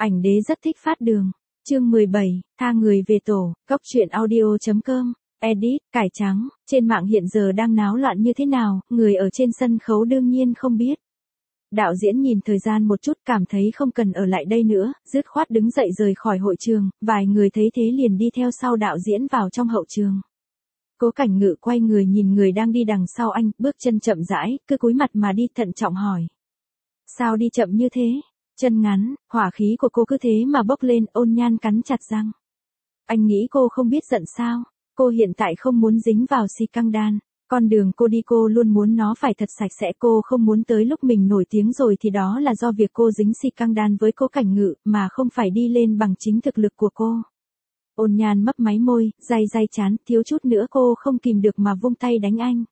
Ảnh đế rất thích phát đường. Chương 17, tha người về tổ, góc truyện audio.com. Edit, cải trắng, trên mạng hiện giờ đang náo loạn như thế nào, người ở trên sân khấu đương nhiên không biết. Đạo diễn nhìn thời gian một chút cảm thấy không cần ở lại đây nữa, dứt khoát đứng dậy rời khỏi hội trường, vài người thấy thế liền đi theo sau đạo diễn vào trong hậu trường. Cố Cảnh Ngự quay người nhìn người đang đi đằng sau anh, bước chân chậm rãi, cứ cúi mặt mà đi, thận trọng hỏi. Sao đi chậm như thế? Chân ngắn, hỏa khí của cô cứ thế mà bốc lên, Ôn Nhan cắn chặt răng. Anh nghĩ cô không biết giận sao? Cô hiện tại không muốn dính vào scandal. Con đường cô đi cô luôn muốn nó phải thật sạch sẽ, cô không muốn tới lúc mình nổi tiếng rồi thì đó là do việc cô dính scandal với Cố Cảnh Ngự, mà không phải đi lên bằng chính thực lực của cô. Ôn Nhan mấp máy môi, day chán, thiếu chút nữa cô không kìm được mà vung tay đánh anh.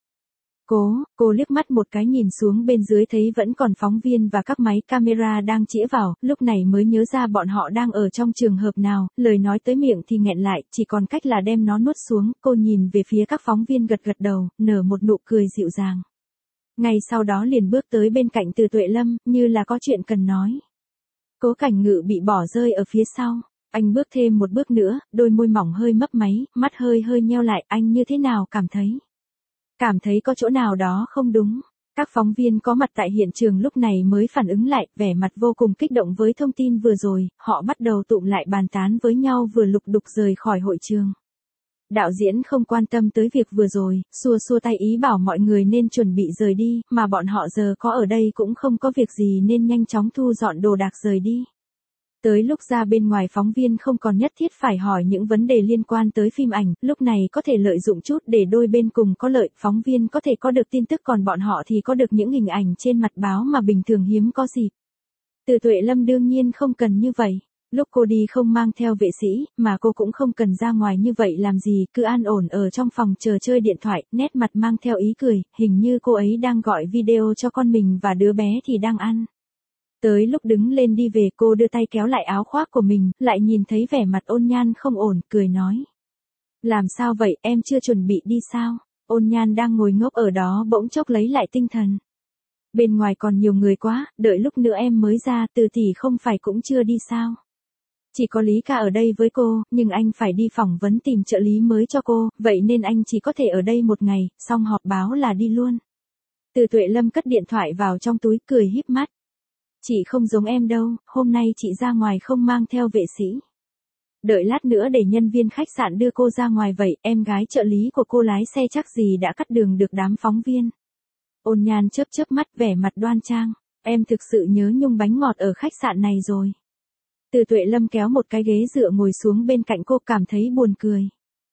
Cô liếc mắt một cái nhìn xuống bên dưới thấy vẫn còn phóng viên và các máy camera đang chĩa vào, lúc này mới nhớ ra bọn họ đang ở trong trường hợp nào, lời nói tới miệng thì nghẹn lại, chỉ còn cách là đem nó nuốt xuống, cô nhìn về phía các phóng viên gật đầu, nở một nụ cười dịu dàng. Ngay sau đó liền bước tới bên cạnh Từ Tuệ Lâm, như là có chuyện cần nói. Cố Cảnh Ngự bị bỏ rơi ở phía sau. Anh bước thêm một bước nữa, đôi môi mỏng hơi mấp máy, mắt hơi nheo lại, anh như thế nào cảm thấy? Cảm thấy có chỗ nào đó không đúng. Các phóng viên có mặt tại hiện trường lúc này mới phản ứng lại, vẻ mặt vô cùng kích động với thông tin vừa rồi, họ bắt đầu tụm lại bàn tán với nhau vừa lục đục rời khỏi hội trường. Đạo diễn không quan tâm tới việc vừa rồi, xua tay ý bảo mọi người nên chuẩn bị rời đi, mà bọn họ giờ có ở đây cũng không có việc gì nên nhanh chóng thu dọn đồ đạc rời đi. Tới lúc ra bên ngoài phóng viên không còn nhất thiết phải hỏi những vấn đề liên quan tới phim ảnh, lúc này có thể lợi dụng chút để đôi bên cùng có lợi, phóng viên có thể có được tin tức còn bọn họ thì có được những hình ảnh trên mặt báo mà bình thường hiếm có dịp. Từ Tuệ Lâm đương nhiên không cần như vậy. Lúc cô đi không mang theo vệ sĩ, mà cô cũng không cần ra ngoài như vậy làm gì, cứ an ổn ở trong phòng chờ chơi điện thoại, nét mặt mang theo ý cười, hình như cô ấy đang gọi video cho con mình và đứa bé thì đang ăn. Tới lúc đứng lên đi về cô đưa tay kéo lại áo khoác của mình, lại nhìn thấy vẻ mặt Ôn Nhan không ổn, cười nói. Làm sao vậy, em chưa chuẩn bị đi sao? Ôn Nhan đang ngồi ngốc ở đó bỗng chốc lấy lại tinh thần. Bên ngoài còn nhiều người quá, đợi lúc nữa em mới ra, Từ tỷ không phải cũng chưa đi sao? Chỉ có Lý Ca ở đây với cô, nhưng anh phải đi phỏng vấn tìm trợ lý mới cho cô, vậy nên anh chỉ có thể ở đây một ngày, xong họp báo là đi luôn. Từ Tuệ Lâm cất điện thoại vào trong túi cười híp mắt. Chị không giống em đâu, hôm nay chị ra ngoài không mang theo vệ sĩ. Đợi lát nữa để nhân viên khách sạn đưa cô ra ngoài vậy, em gái trợ lý của cô lái xe chắc gì đã cắt đường được đám phóng viên. Ôn Nhan chớp mắt vẻ mặt đoan trang, em thực sự nhớ nhung bánh ngọt ở khách sạn này rồi. Từ Tuệ Lâm kéo một cái ghế dựa ngồi xuống bên cạnh cô cảm thấy buồn cười.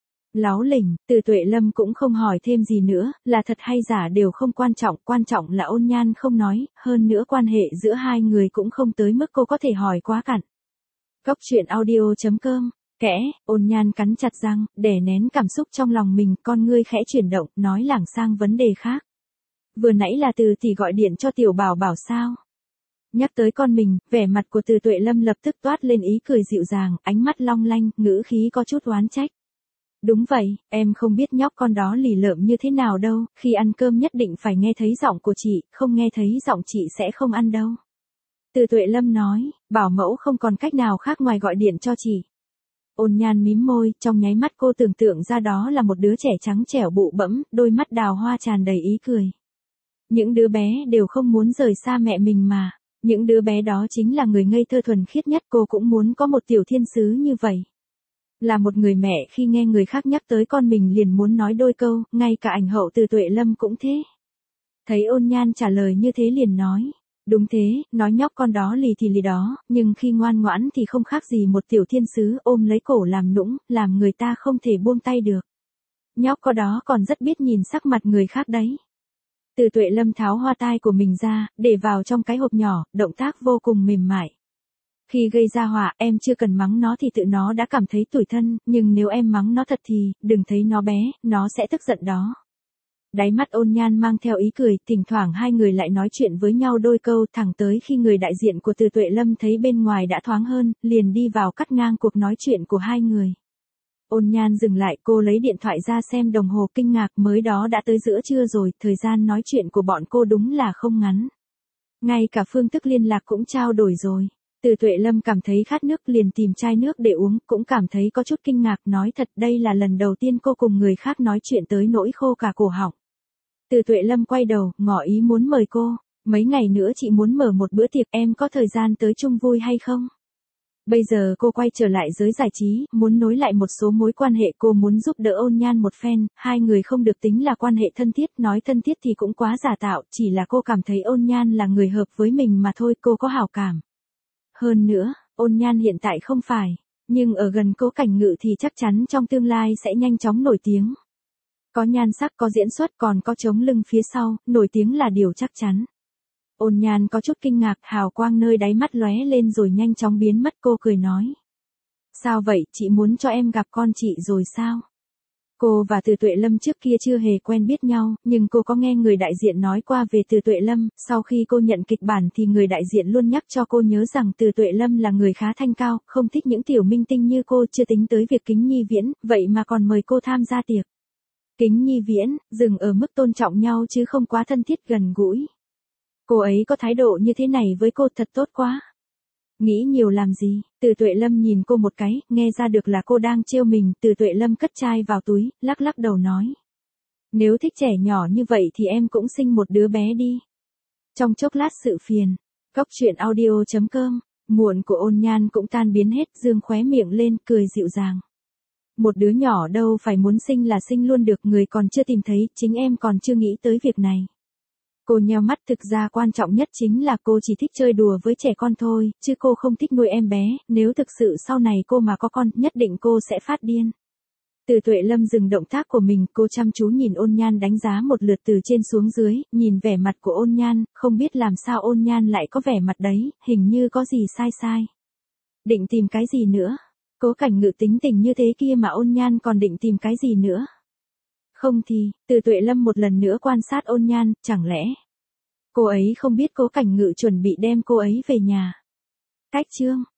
Láo lỉnh, Từ Tuệ Lâm cũng không hỏi thêm gì nữa, là thật hay giả đều không quan trọng là Ôn Nhan không nói, hơn nữa quan hệ giữa hai người cũng không tới mức cô có thể hỏi quá cặn. Góc truyện audio.com, Ôn Nhan cắn chặt răng, đè nén cảm xúc trong lòng mình, con ngươi khẽ chuyển động, nói lảng sang vấn đề khác. Vừa nãy là Từ tỷ gọi điện cho Tiểu Bảo Bảo sao? Nhắc tới con mình, vẻ mặt của Từ Tuệ Lâm lập tức toát lên ý cười dịu dàng, ánh mắt long lanh, ngữ khí có chút oán trách. Đúng vậy, em không biết nhóc con đó lì lợm như thế nào đâu, khi ăn cơm nhất định phải nghe thấy giọng của chị, không nghe thấy giọng chị sẽ không ăn đâu. Từ Tuệ Lâm nói, bảo mẫu không còn cách nào khác ngoài gọi điện cho chị. Ôn Nhan mím môi, trong nháy mắt cô tưởng tượng ra đó là một đứa trẻ trắng trẻo bụ bẫm, đôi mắt đào hoa tràn đầy ý cười. Những đứa bé đều không muốn rời xa mẹ mình mà, những đứa bé đó chính là người ngây thơ thuần khiết nhất, cô cũng muốn có một tiểu thiên sứ như vậy. Là một người mẹ khi nghe người khác nhắc tới con mình liền muốn nói đôi câu, ngay cả ảnh hậu Từ Tuệ Lâm cũng thế. Thấy Ôn Nhan trả lời như thế liền nói, đúng thế, nói nhóc con đó lì thì lì đó, nhưng khi ngoan ngoãn thì không khác gì một tiểu thiên sứ ôm lấy cổ làm nũng, làm người ta không thể buông tay được. Nhóc con đó còn rất biết nhìn sắc mặt người khác đấy. Từ Tuệ Lâm tháo hoa tai của mình ra, để vào trong cái hộp nhỏ, động tác vô cùng mềm mại. Khi gây ra họa, em chưa cần mắng nó thì tự nó đã cảm thấy tủi thân, nhưng nếu em mắng nó thật thì, đừng thấy nó bé, nó sẽ tức giận đó. Đáy mắt Ôn Nhan mang theo ý cười, thỉnh thoảng hai người lại nói chuyện với nhau đôi câu, thẳng tới khi người đại diện của Từ Tuệ Lâm thấy bên ngoài đã thoáng hơn, liền đi vào cắt ngang cuộc nói chuyện của hai người. Ôn Nhan dừng lại, cô lấy điện thoại ra xem đồng hồ, kinh ngạc, mới đó đã tới giữa trưa rồi, thời gian nói chuyện của bọn cô đúng là không ngắn. Ngay cả phương thức liên lạc cũng trao đổi rồi. Từ Tuệ Lâm cảm thấy khát nước liền tìm chai nước để uống, cũng cảm thấy có chút kinh ngạc, nói thật đây là lần đầu tiên cô cùng người khác nói chuyện tới nỗi khô cả cổ họng. Từ Tuệ Lâm quay đầu, ngỏ ý muốn mời cô, mấy ngày nữa chị muốn mở một bữa tiệc, em có thời gian tới chung vui hay không? Bây giờ cô quay trở lại giới giải trí, muốn nối lại một số mối quan hệ, cô muốn giúp đỡ Ôn Nhan một phen, hai người không được tính là quan hệ thân thiết, nói thân thiết thì cũng quá giả tạo, chỉ là cô cảm thấy Ôn Nhan là người hợp với mình mà thôi, cô có hảo cảm. Hơn nữa, Ôn Nhan hiện tại không phải, nhưng ở gần Cố Cảnh Ngự thì chắc chắn trong tương lai sẽ nhanh chóng nổi tiếng. Có nhan sắc, có diễn xuất, còn có chống lưng phía sau, nổi tiếng là điều chắc chắn. Ôn Nhan có chút kinh ngạc, hào quang nơi đáy mắt lóe lên rồi nhanh chóng biến mất, cô cười nói. Sao vậy, chị muốn cho em gặp con chị rồi sao? Cô và Từ Tuệ Lâm trước kia chưa hề quen biết nhau, nhưng cô có nghe người đại diện nói qua về Từ Tuệ Lâm, sau khi cô nhận kịch bản thì người đại diện luôn nhắc cho cô nhớ rằng Từ Tuệ Lâm là người khá thanh cao, không thích những tiểu minh tinh như cô, chưa tính tới việc Kính Nhi Viễn, vậy mà còn mời cô tham gia tiệc. Kính Nhi Viễn, dừng ở mức tôn trọng nhau chứ không quá thân thiết gần gũi. Cô ấy có thái độ như thế này với cô thật tốt quá. Nghĩ nhiều làm gì, Từ Tuệ Lâm nhìn cô một cái, nghe ra được là cô đang trêu mình, Từ Tuệ Lâm cất chai vào túi, lắc lắc đầu nói. Nếu thích trẻ nhỏ như vậy thì em cũng sinh một đứa bé đi. Trong chốc lát sự phiền, Cóc truyện audio.com, muộn của Ôn Nhan cũng tan biến hết, dương khóe miệng lên, cười dịu dàng. Một đứa nhỏ đâu phải muốn sinh là sinh luôn được, người còn chưa tìm thấy, chính em còn chưa nghĩ tới việc này. Cô nheo mắt, thực ra quan trọng nhất chính là cô chỉ thích chơi đùa với trẻ con thôi, chứ cô không thích nuôi em bé, nếu thực sự sau này cô mà có con, nhất định cô sẽ phát điên. Từ Tuệ Lâm dừng động tác của mình, cô chăm chú nhìn Ôn Nhan đánh giá một lượt từ trên xuống dưới, nhìn vẻ mặt của Ôn Nhan, không biết làm sao Ôn Nhan lại có vẻ mặt đấy, hình như có gì sai sai. Định tìm cái gì nữa? Cố Cảnh Ngự tính tình như thế kia mà Ôn Nhan còn định tìm cái gì nữa? Không thì, Từ Tuệ Lâm một lần nữa quan sát Ôn Nhan, chẳng lẽ cô ấy không biết Cố Cảnh Ngự chuẩn bị đem cô ấy về nhà? Cách chương